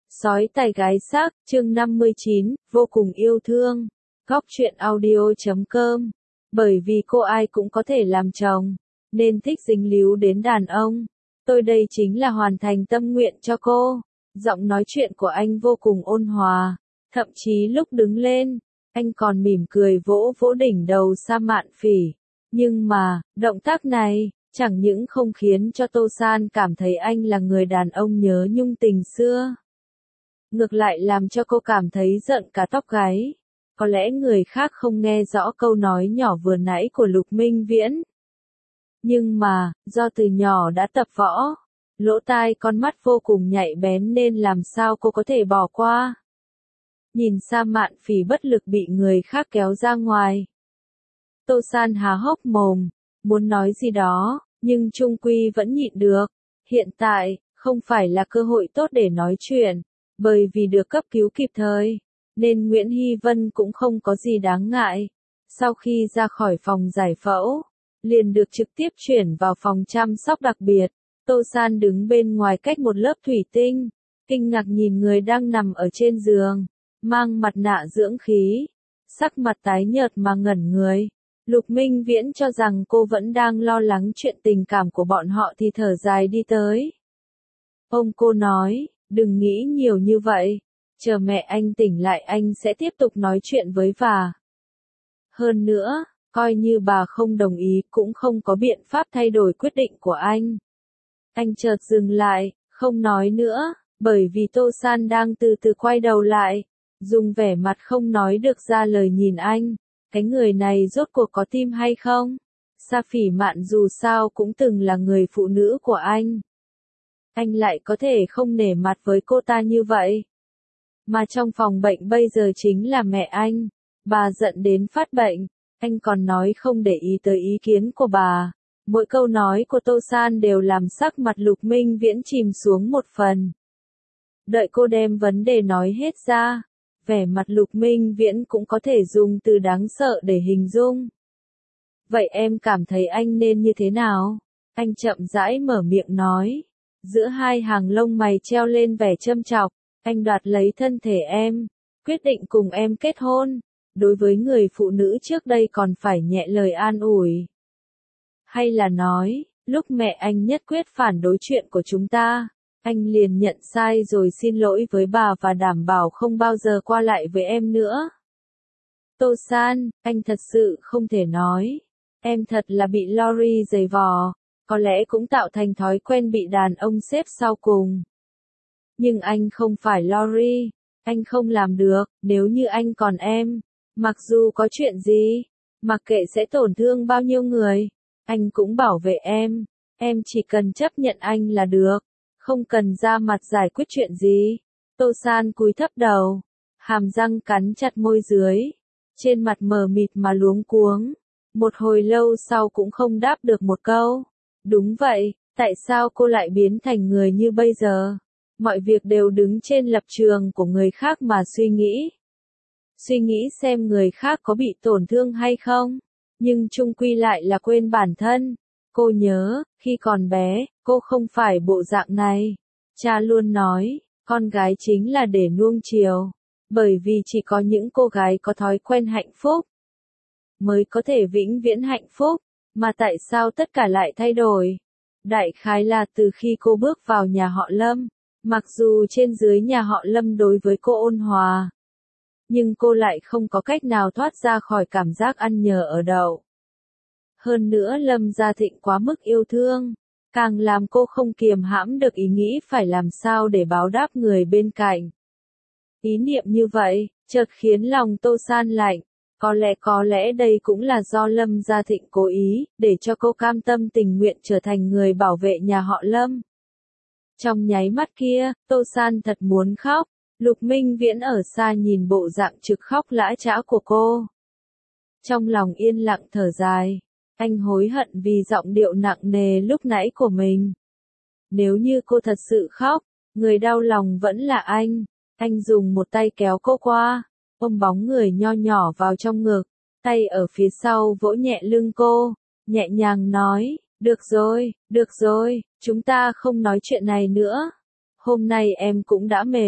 Sói tài gái xác, chương 59, vô cùng yêu thương. Góc truyện audio.com. Bởi vì cô ai cũng có thể làm chồng, nên thích dính líu đến đàn ông. Tôi đây chính là hoàn thành tâm nguyện cho cô. Giọng nói chuyện của anh vô cùng ôn hòa. Thậm chí lúc đứng lên, anh còn mỉm cười vỗ vỗ đỉnh đầu Sa Mạn Phỉ. Nhưng mà, động tác này, chẳng những không khiến cho Tô San cảm thấy anh là người đàn ông nhớ nhung tình xưa. Ngược lại làm cho cô cảm thấy giận cả tóc gáy. Có lẽ người khác không nghe rõ câu nói nhỏ vừa nãy của Lục Minh Viễn. Nhưng mà, do từ nhỏ đã tập võ, lỗ tai con mắt vô cùng nhạy bén nên làm sao cô có thể bỏ qua. Nhìn Sa Mạn Phỉ bất lực bị người khác kéo ra ngoài. Tô San há hốc mồm, muốn nói gì đó, nhưng chung quy vẫn nhịn được. Hiện tại, không phải là cơ hội tốt để nói chuyện, bởi vì được cấp cứu kịp thời, nên Nguyễn Hy Vân cũng không có gì đáng ngại. Sau khi ra khỏi phòng giải phẫu, liền được trực tiếp chuyển vào phòng chăm sóc đặc biệt. Tô San đứng bên ngoài cách một lớp thủy tinh, kinh ngạc nhìn người đang nằm ở trên giường, mang mặt nạ dưỡng khí, sắc mặt tái nhợt mà ngẩn người. Lục Minh Viễn cho rằng cô vẫn đang lo lắng chuyện tình cảm của bọn họ thì thở dài đi tới. Ông cô nói, đừng nghĩ nhiều như vậy, chờ mẹ anh tỉnh lại anh sẽ tiếp tục nói chuyện với bà. Hơn nữa, coi như bà không đồng ý cũng không có biện pháp thay đổi quyết định của anh. Anh chợt dừng lại, không nói nữa, bởi vì Tô San đang từ từ quay đầu lại, dùng vẻ mặt không nói được ra lời nhìn anh. Cái người này rốt cuộc có tim hay không? Sa Phỉ Mạn dù sao cũng từng là người phụ nữ của anh. Anh lại có thể không nể mặt với cô ta như vậy. Mà trong phòng bệnh bây giờ chính là mẹ anh. Bà giận đến phát bệnh. Anh còn nói không để ý tới ý kiến của bà. Mỗi câu nói của Tô San đều làm sắc mặt Lục Minh Viễn chìm xuống một phần. Đợi cô đem vấn đề nói hết ra, vẻ mặt Lục Minh Viễn cũng có thể dùng từ đáng sợ để hình dung. Vậy em cảm thấy anh nên như thế nào? Anh chậm rãi mở miệng nói. Giữa hai hàng lông mày treo lên vẻ châm chọc. Anh đoạt lấy thân thể em, quyết định cùng em kết hôn. Đối với người phụ nữ trước đây còn phải nhẹ lời an ủi. Hay là nói, lúc mẹ anh nhất quyết phản đối chuyện của chúng ta, anh liền nhận sai rồi xin lỗi với bà và đảm bảo không bao giờ qua lại với em nữa. Tô San, anh thật sự không thể nói. Em thật là bị Lori giày vò, có lẽ cũng tạo thành thói quen bị đàn ông xếp sau cùng. Nhưng anh không phải Lori, anh không làm được, nếu như anh còn em, mặc dù có chuyện gì, mặc kệ sẽ tổn thương bao nhiêu người, anh cũng bảo vệ em chỉ cần chấp nhận anh là được. Không cần ra mặt giải quyết chuyện gì. Tô San cúi thấp đầu, hàm răng cắn chặt môi dưới, trên mặt mờ mịt mà luống cuống. Một hồi lâu sau cũng không đáp được một câu. Đúng vậy, tại sao cô lại biến thành người như bây giờ? Mọi việc đều đứng trên lập trường của người khác mà suy nghĩ. Suy nghĩ xem người khác có bị tổn thương hay không, nhưng chung quy lại là quên bản thân. Cô nhớ, khi còn bé, cô không phải bộ dạng này. Cha luôn nói, con gái chính là để nuông chiều. Bởi vì chỉ có những cô gái có thói quen hạnh phúc, mới có thể vĩnh viễn hạnh phúc. Mà tại sao tất cả lại thay đổi? Đại khái là từ khi cô bước vào nhà họ Lâm. Mặc dù trên dưới nhà họ Lâm đối với cô ôn hòa, nhưng cô lại không có cách nào thoát ra khỏi cảm giác ăn nhờ ở đậu. Hơn nữa Lâm Gia Thịnh quá mức yêu thương, càng làm cô không kiềm hãm được ý nghĩ phải làm sao để báo đáp người bên cạnh. Ý niệm như vậy, chợt khiến lòng Tô San lạnh. Có lẽ đây cũng là do Lâm Gia Thịnh cố ý, để cho cô cam tâm tình nguyện trở thành người bảo vệ nhà họ Lâm. Trong nháy mắt kia, Tô San thật muốn khóc. Lục Minh Viễn ở xa nhìn bộ dạng trực khóc lã chã của cô. Trong lòng yên lặng thở dài. Anh hối hận vì giọng điệu nặng nề lúc nãy của mình. Nếu như cô thật sự khóc, người đau lòng vẫn là anh. Anh dùng một tay kéo cô qua, ôm bóng người nho nhỏ vào trong ngực, tay ở phía sau vỗ nhẹ lưng cô, nhẹ nhàng nói, được rồi, chúng ta không nói chuyện này nữa. Hôm nay em cũng đã mệt,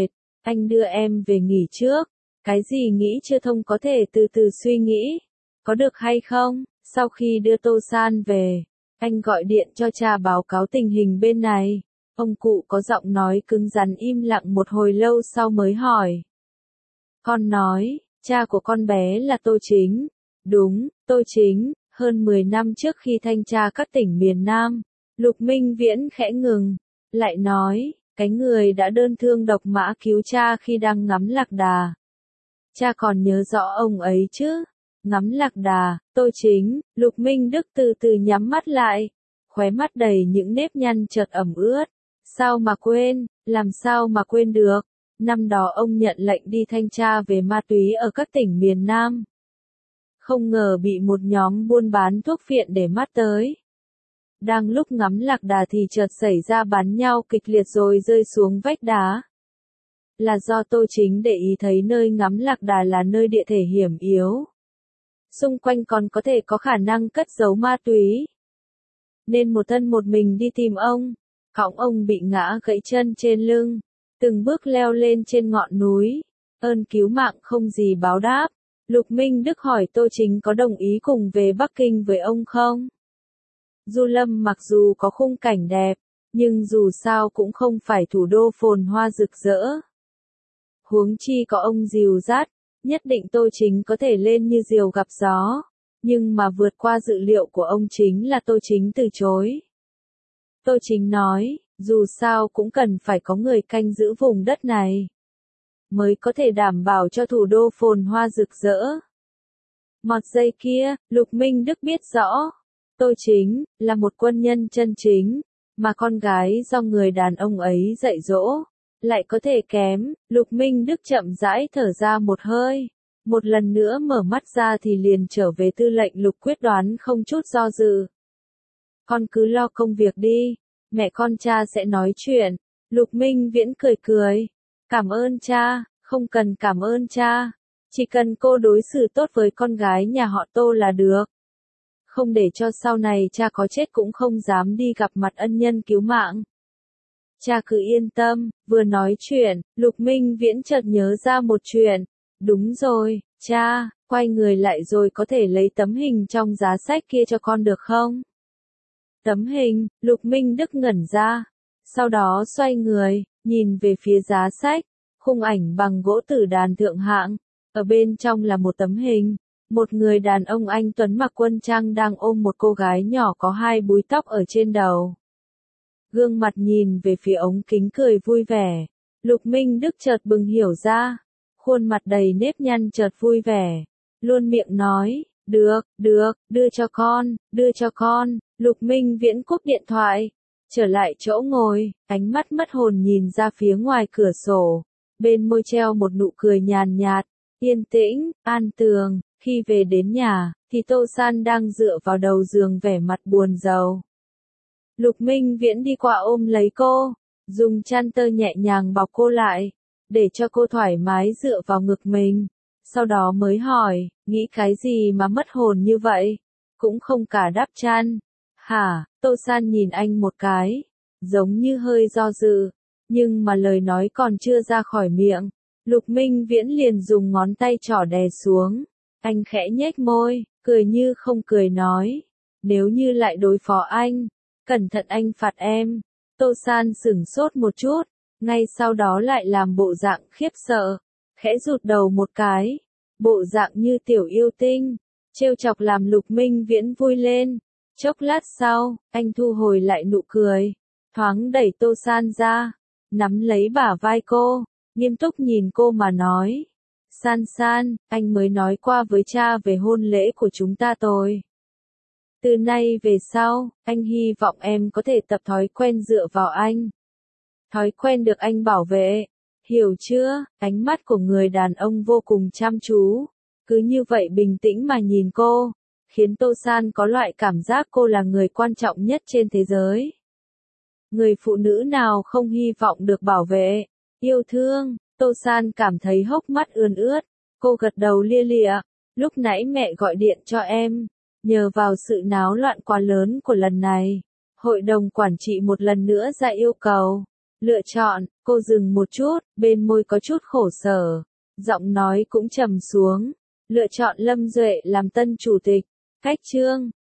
anh đưa em về nghỉ trước. Cái gì nghĩ chưa thông có thể từ từ suy nghĩ. Có được hay không? Sau khi đưa Tô San về, anh gọi điện cho cha báo cáo tình hình bên này. Ông cụ có giọng nói cứng rắn im lặng một hồi lâu sau mới hỏi. Con nói, cha của con bé là Tô Chính. Đúng, Tô Chính, hơn 10 năm trước khi thanh tra các tỉnh miền Nam. Lục Minh Viễn khẽ ngừng, lại nói, cái người đã đơn thương độc mã cứu cha khi đang ngắm lạc đà. Cha còn nhớ rõ ông ấy chứ? Ngắm lạc đà, Tô Chính, Lục Minh Đức từ từ nhắm mắt lại, khóe mắt đầy những nếp nhăn chợt ẩm ướt. Sao mà quên, làm sao mà quên được? Năm đó ông nhận lệnh đi thanh tra về ma túy ở các tỉnh miền Nam. Không ngờ bị một nhóm buôn bán thuốc phiện để mắt tới. Đang lúc ngắm lạc đà thì chợt xảy ra bắn nhau kịch liệt rồi rơi xuống vách đá. Là do Tô Chính để ý thấy nơi ngắm lạc đà là nơi địa thể hiểm yếu. Xung quanh còn có thể có khả năng cất giấu ma túy. Nên một thân một mình đi tìm ông. Cõng ông bị ngã gãy chân trên lưng. Từng bước leo lên trên ngọn núi. Ơn cứu mạng không gì báo đáp. Lục Minh Đức hỏi Tô Chính có đồng ý cùng về Bắc Kinh với ông không? Du Lâm mặc dù có khung cảnh đẹp, nhưng dù sao cũng không phải thủ đô phồn hoa rực rỡ. Huống chi có ông dìu dắt, nhất định Tô Chính có thể lên như diều gặp gió. Nhưng mà vượt qua dự liệu của ông chính là Tô Chính từ chối. Tô Chính nói, dù sao cũng cần phải có người canh giữ vùng đất này. Mới có thể đảm bảo cho thủ đô phồn hoa rực rỡ. Một giây kia, Lục Minh Đức biết rõ. Tô Chính, là một quân nhân chân chính, mà con gái do người đàn ông ấy dạy dỗ, lại có thể kém. Lục Minh Đức chậm rãi thở ra một hơi. Một lần nữa mở mắt ra thì liền trở về tư lệnh Lục quyết đoán không chút do dự. Con cứ lo công việc đi, mẹ con cha sẽ nói chuyện. Lục Minh Viễn cười cười. Cảm ơn cha, không cần cảm ơn cha. Chỉ cần cô đối xử tốt với con gái nhà họ Tô là được. Không để cho sau này cha có chết cũng không dám đi gặp mặt ân nhân cứu mạng. Cha cứ yên tâm. Vừa nói chuyện, Lục Minh Viễn chợt nhớ ra một chuyện. Đúng rồi, cha, quay người lại rồi có thể lấy tấm hình trong giá sách kia cho con được không? Tấm hình, Lục Minh Đức ngẩn ra. Sau đó xoay người, nhìn về phía giá sách, khung ảnh bằng gỗ tử đàn thượng hạng. Ở bên trong là một tấm hình. Một người đàn ông anh tuấn mặc quân trang đang ôm một cô gái nhỏ có hai búi tóc ở trên đầu. Gương mặt nhìn về phía ống kính cười vui vẻ. Lục Minh Đức chợt bừng hiểu ra. Khuôn mặt đầy nếp nhăn chợt vui vẻ. Luôn miệng nói, được, đưa cho con. Lục Minh Viễn cúp điện thoại. Trở lại chỗ ngồi, ánh mắt mất hồn nhìn ra phía ngoài cửa sổ. Bên môi treo một nụ cười nhàn nhạt, yên tĩnh, an tường. Khi về đến nhà, thì Tô San đang dựa vào đầu giường vẻ mặt buồn rầu. Lục Minh Viễn đi qua ôm lấy cô, dùng chăn tơ nhẹ nhàng bọc cô lại, để cho cô thoải mái dựa vào ngực mình. Sau đó mới hỏi, nghĩ cái gì mà mất hồn như vậy? Cũng không cả đắp chăn. Hả? Tô San nhìn anh một cái, giống như hơi do dự, nhưng mà lời nói còn chưa ra khỏi miệng. Lục Minh Viễn liền dùng ngón tay trỏ đè xuống. Anh khẽ nhếch môi, cười như không cười nói. Nếu như lại đối phó anh, cẩn thận anh phạt em. Tô San sửng sốt một chút, ngay sau đó lại làm bộ dạng khiếp sợ, khẽ rụt đầu một cái, bộ dạng như tiểu yêu tinh, trêu chọc làm Lục Minh Viễn vui lên. Chốc lát sau, anh thu hồi lại nụ cười, thoáng đẩy Tô San ra, nắm lấy bả vai cô, nghiêm túc nhìn cô mà nói. San San, anh mới nói qua với cha về hôn lễ của chúng ta rồi. Từ nay về sau, anh hy vọng em có thể tập thói quen dựa vào anh. Thói quen được anh bảo vệ. Hiểu chưa? Ánh mắt của người đàn ông vô cùng chăm chú. Cứ như vậy bình tĩnh mà nhìn cô, khiến Tô San có loại cảm giác cô là người quan trọng nhất trên thế giới. Người phụ nữ nào không hy vọng được bảo vệ, yêu thương? Tô San cảm thấy hốc mắt ươn ướt. Cô gật đầu lia lịa. Lúc nãy mẹ gọi điện cho em. Nhờ vào sự náo loạn quá lớn của lần này, hội đồng quản trị một lần nữa ra yêu cầu. Lựa chọn, cô dừng một chút, bên môi có chút khổ sở. Giọng nói cũng trầm xuống. Lựa chọn Lâm Duệ làm tân chủ tịch. Cách chương